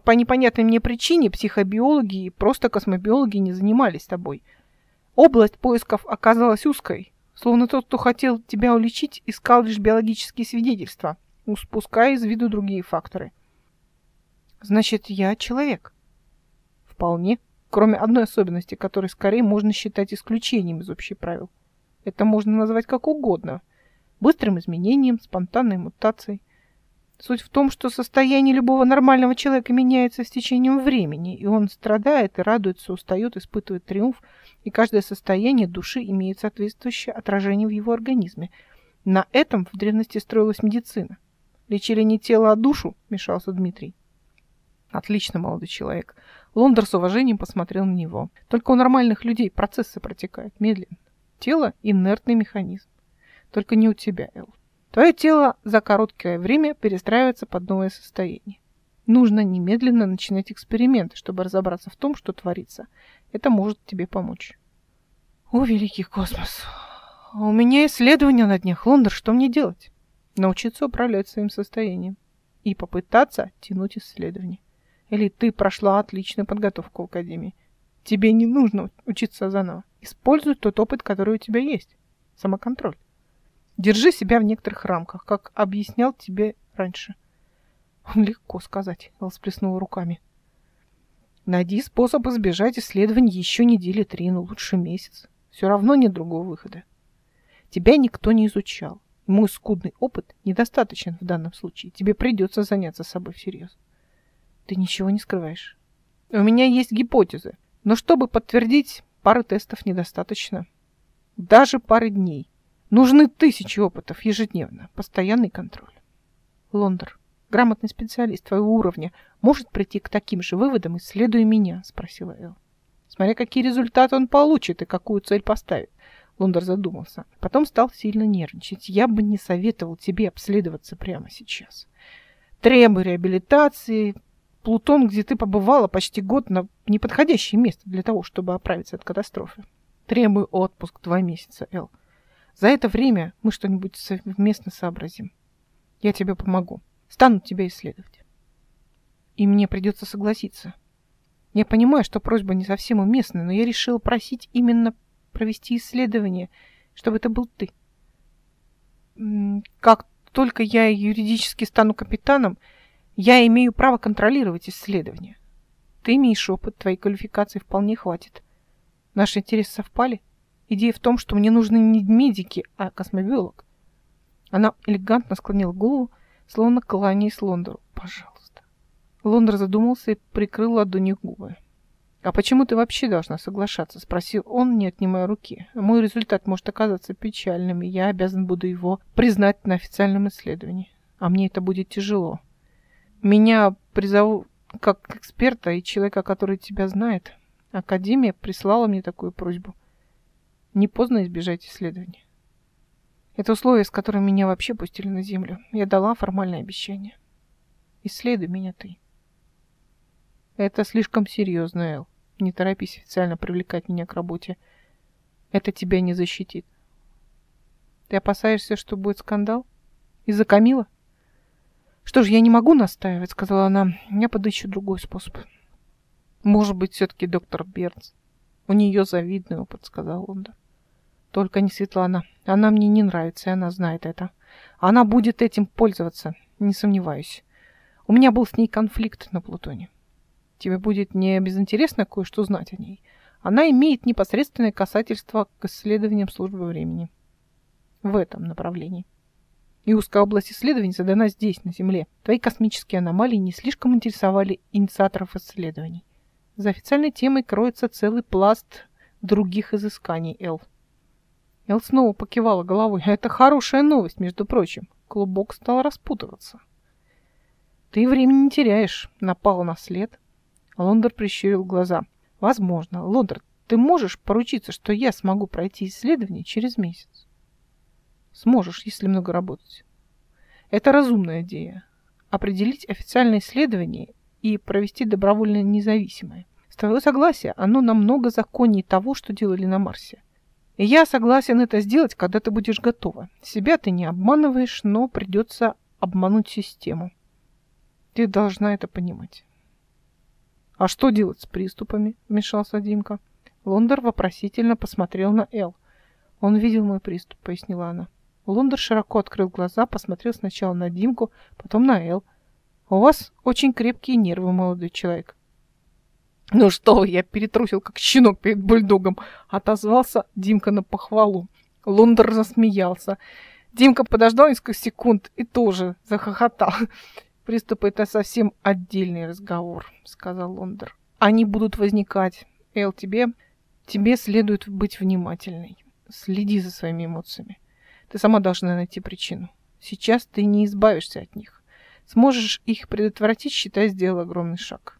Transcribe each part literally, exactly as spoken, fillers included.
по непонятной мне причине психобиологи и просто космобиологи не занимались тобой. Область поисков оказалась узкой, словно тот, кто хотел тебя уличить, искал лишь биологические свидетельства, упуская из виду другие факторы. Значит, я человек? Вполне. Кроме одной особенности, которую скорее можно считать исключением из общих правил. Это можно назвать как угодно. Быстрым изменением, спонтанной мутацией. Суть в том, что состояние любого нормального человека меняется с течением времени, и он страдает и радуется, устает, испытывает триумф, и каждое состояние души имеет соответствующее отражение в его организме. На этом в древности строилась медицина. Лечили не тело, а душу, вмешался Дмитрий. Отлично, молодой человек. Лондер с уважением посмотрел на него. Только у нормальных людей процессы протекают медленно. Тело – инертный механизм. Только не у тебя, Эл. Твое тело за короткое время перестраивается под новое состояние. Нужно немедленно начинать эксперименты, чтобы разобраться в том, что творится. Это может тебе помочь. О, великий космос! У меня исследования на днях, Лондер. Что мне делать? Научиться управлять своим состоянием. И попытаться тянуть исследования. Или ты прошла отличную подготовку в академии. Тебе не нужно учиться заново. Используй тот опыт, который у тебя есть. Самоконтроль. Держи себя в некоторых рамках, как объяснял тебе раньше. Легко сказать, Эл всплеснула руками. Найди способ избежать исследований еще недели три, но лучше месяц. Все равно нет другого выхода. Тебя никто не изучал. Мой скудный опыт недостаточен в данном случае. Тебе придется заняться собой всерьез. Ты ничего не скрываешь. У меня есть гипотезы, но чтобы подтвердить, пары тестов недостаточно. Даже пары дней. Нужны тысячи опытов ежедневно. Постоянный контроль. Лондер, грамотный специалист твоего уровня, может прийти к таким же выводам, исследуя меня, спросила Эл. Смотря какие результаты он получит и какую цель поставит. Лондер задумался. Потом стал сильно нервничать. Я бы не советовал тебе обследоваться прямо сейчас. Требуй реабилитации. Плутон, где ты побывала почти год, на неподходящее место для того, чтобы оправиться от катастрофы. Требую отпуск два месяца, Эл. За это время мы что-нибудь совместно сообразим. Я тебе помогу. Стану тебя исследовать. И мне придется согласиться. Я понимаю, что просьба не совсем уместная, но я решила просить именно провести исследование, чтобы это был ты. Как только я юридически стану капитаном, я имею право контролировать исследования. Ты имеешь опыт, твоей квалификации вполне хватит. Наши интересы совпали. Идея в том, что мне нужны не медики, а космобиолог. Она элегантно склонила голову, словно кланяясь Лондеру. Пожалуйста. Лондер задумался и прикрыл ладонью губы. «А почему ты вообще должна соглашаться?» — спросил он, не отнимая руки. «Мой результат может оказаться печальным, и я обязан буду его признать на официальном исследовании. А мне это будет тяжело. Меня призовут как эксперта и человека, который тебя знает. Академия прислала мне такую просьбу. Не поздно избежать исследования. Это условие, с которым меня вообще пустили на землю. Я дала формальное обещание. Исследуй меня ты». «Это слишком серьезно, Эл. Не торопись официально привлекать меня к работе. Это тебя не защитит». «Ты опасаешься, что будет скандал? Из-за Камила?» «Что ж, я не могу настаивать», — сказала она. «Я подыщу другой способ». «Может быть, все-таки доктор Бернс. У нее завидный опыт», — сказал Лондон. «Только не Светлана. Она мне не нравится, и она знает это. Она будет этим пользоваться, не сомневаюсь. У меня был с ней конфликт на Плутоне. Тебе будет не безинтересно кое-что знать о ней. Она имеет непосредственное касательство к исследованиям службы времени. В этом направлении. И узкая область исследований задана здесь, на Земле. Твои космические аномалии не слишком интересовали инициаторов исследований. За официальной темой кроется целый пласт других изысканий, Эл». Эл снова покивала головой. «Это хорошая новость, между прочим». Клубок стал распутываться. «Ты времени не теряешь», — напал на след. Лондер прищурил глаза. «Возможно. Лондер, ты можешь поручиться, что я смогу пройти исследование через месяц?» «Сможешь, если много работать. Это разумная идея. Определить официальное исследование и провести добровольно независимое. С твоего согласия оно намного законнее того, что делали на Марсе. И я согласен это сделать, когда ты будешь готова. Себя ты не обманываешь, но придется обмануть систему. Ты должна это понимать». А что делать с приступами? Вмешался Димка. Лондер вопросительно посмотрел на Эл. Он видел мой приступ, пояснила она. Лондер широко открыл глаза, посмотрел сначала на Димку, потом на Эл. У вас очень крепкие нервы, молодой человек. Ну что, я перетрусил, как щенок перед бульдогом, отозвался Димка на похвалу. Лондер засмеялся. Димка подождал несколько секунд и тоже захохотал. Приступ — это совсем отдельный разговор, сказал Лондер. Они будут возникать. Эл, тебе, тебе следует быть внимательной. Следи за своими эмоциями. Ты сама должна найти причину. Сейчас ты не избавишься от них. Сможешь их предотвратить, считай, сделал огромный шаг.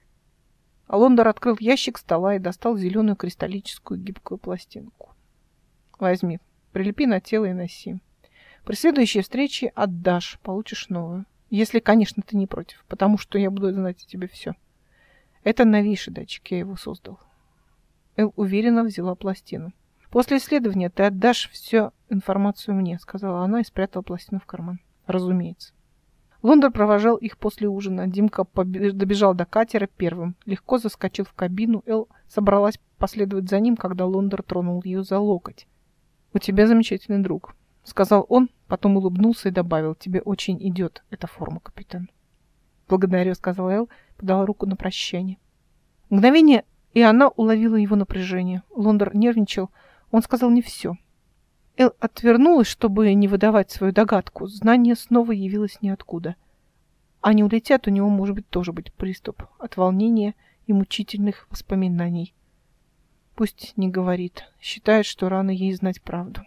А Лондер открыл ящик стола и достал зеленую кристаллическую гибкую пластинку. Возьми, прилепи на тело и носи. При следующей встрече отдашь, получишь новую. Если, конечно, ты не против, потому что я буду знать о тебе все. Это новейший датчик, я его создал. Эл уверенно взяла пластину. После исследования ты отдашь всю информацию мне, сказала она и спрятала пластину в карман. Разумеется. Лондер провожал их после ужина. Димка побеж... добежал до катера первым. Легко заскочил в кабину. Эл собралась последовать за ним, когда Лондер тронул ее за локоть. «У тебя замечательный друг», — сказал он, потом улыбнулся и добавил. «Тебе очень идет эта форма, капитан». «Благодарю», — сказала Эл, подала руку на прощание. Мгновение, и она уловила его напряжение. Лондер нервничал. Он сказал не все. Эл отвернулась, чтобы не выдавать свою догадку. Знание снова явилось ниоткуда. Они улетят, у него может быть тоже быть приступ от волнения и мучительных воспоминаний. Пусть не говорит. Считает, что рано ей знать правду.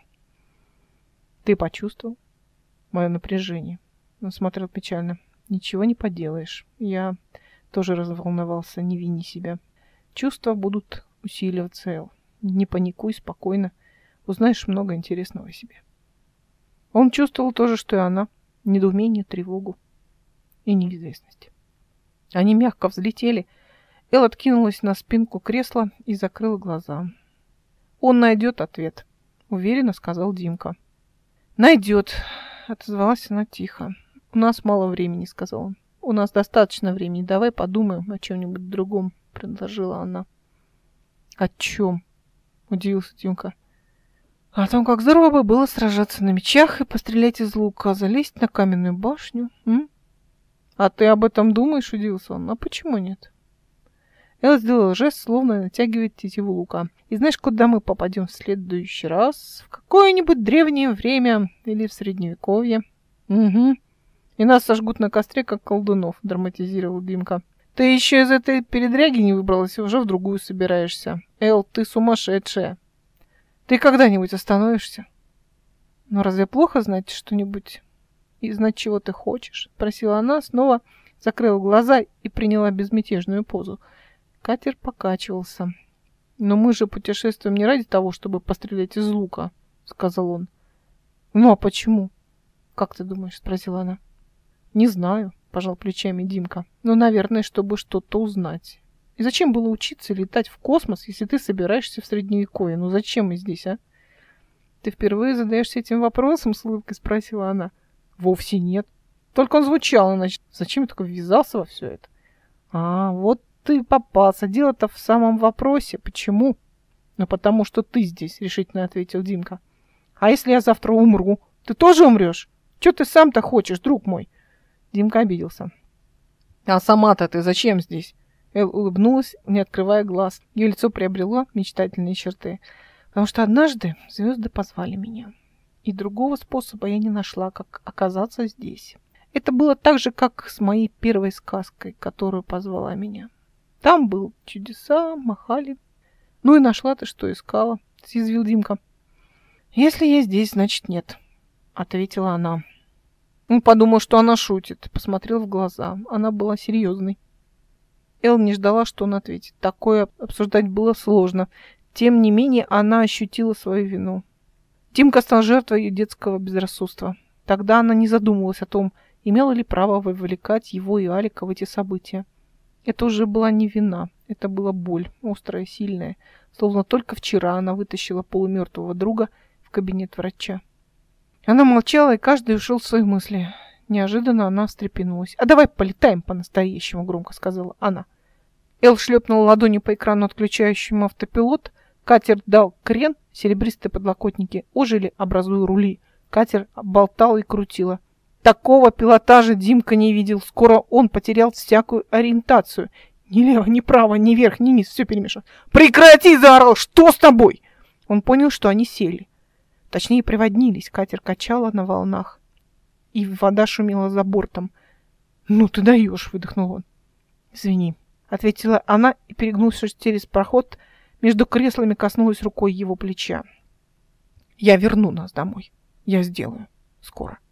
Ты почувствовал мое напряжение? Он смотрел печально. Ничего не поделаешь. Я тоже разволновался. Не вини себя. Чувства будут усиливаться, Эл. Не паникуй, спокойно. Узнаешь много интересного о себе. Он чувствовал то же, что и она. Недоумение, тревогу и неизвестность. Они мягко взлетели. Эл откинулась на спинку кресла и закрыла глаза. Он найдет ответ, уверенно сказал Димка. Найдет, отозвалась она тихо. У нас мало времени, сказал он. У нас достаточно времени. Давай подумаем о чем-нибудь другом, предложила она. О чем? Удивился Димка. О том, как здорово бы было сражаться на мечах и пострелять из лука, залезть на каменную башню. М? А ты об этом думаешь, удивился он. А почему нет? Эл сделал жест, словно натягивает тетиву лука. И знаешь, куда мы попадем в следующий раз? В какое-нибудь древнее время или в средневековье. Угу. И нас сожгут на костре, как колдунов, драматизировал Димка. Ты еще из этой передряги не выбралась и уже в другую собираешься. Эл, ты сумасшедшая. Ты когда-нибудь остановишься? Ну, разве плохо знать что-нибудь и знать, чего ты хочешь? Спросила она, снова закрыла глаза и приняла безмятежную позу. Катер покачивался. Но мы же путешествуем не ради того, чтобы пострелять из лука, сказал он. Ну, а почему? Как ты думаешь? Спросила она. Не знаю, пожал плечами Димка. Ну, наверное, чтобы что-то узнать. И зачем было учиться летать в космос, если ты собираешься в средневековье? Ну зачем мы здесь, а? Ты впервые задаешься этим вопросом, с улыбкой спросила она. Вовсе нет. Только он звучал иначе. Зачем я только ввязался во все это? А, вот ты попался. Дело-то в самом вопросе. Почему? Ну потому что ты здесь, решительно ответил Димка. А если я завтра умру? Ты тоже умрешь? Че ты сам-то хочешь, друг мой? Димка обиделся. А сама-то ты зачем здесь? Эл улыбнулась, не открывая глаз. Ее лицо приобрело мечтательные черты. Потому что однажды звезды позвали меня. И другого способа я не нашла, как оказаться здесь. Это было так же, как с моей первой сказкой, которую позвала меня. Там был чудеса, махали. Ну и нашла ты, что искала, съязвил Димка. Если я здесь, значит нет, ответила она. Он подумал, что она шутит, посмотрел в глаза. Она была серьезной. Эл не ждала, что он ответит. Такое обсуждать было сложно. Тем не менее, она ощутила свою вину. Димка стал жертвой ее детского безрассудства. Тогда она не задумывалась о том, имела ли право вовлекать его и Алика в эти события. Это уже была не вина, это была боль, острая, сильная. Словно только вчера она вытащила полумертвого друга в кабинет врача. Она молчала, и каждый ушел в свои мысли. Неожиданно она встрепенулась. «А давай полетаем по-настоящему», — громко сказала она. Эл шлепнул ладонью по экрану, отключающему автопилот. Катер дал крен, серебристые подлокотники ожили, образуя рули. Катер болтал и крутило. Такого пилотажа Димка не видел. Скоро он потерял всякую ориентацию. Ни лево, ни право, ни вверх, ни низ, все перемешано. «Прекрати!» – заорал. «Что с тобой?» Он понял, что они сели. Точнее, приводнились. Катер качало на волнах. И вода шумела за бортом. «Ну ты даешь!» – выдохнул он. «Извини», – ответила она и, перегнувшись через проход, между креслами коснулась рукой его плеча. «Я верну нас домой. Я сделаю. Скоро».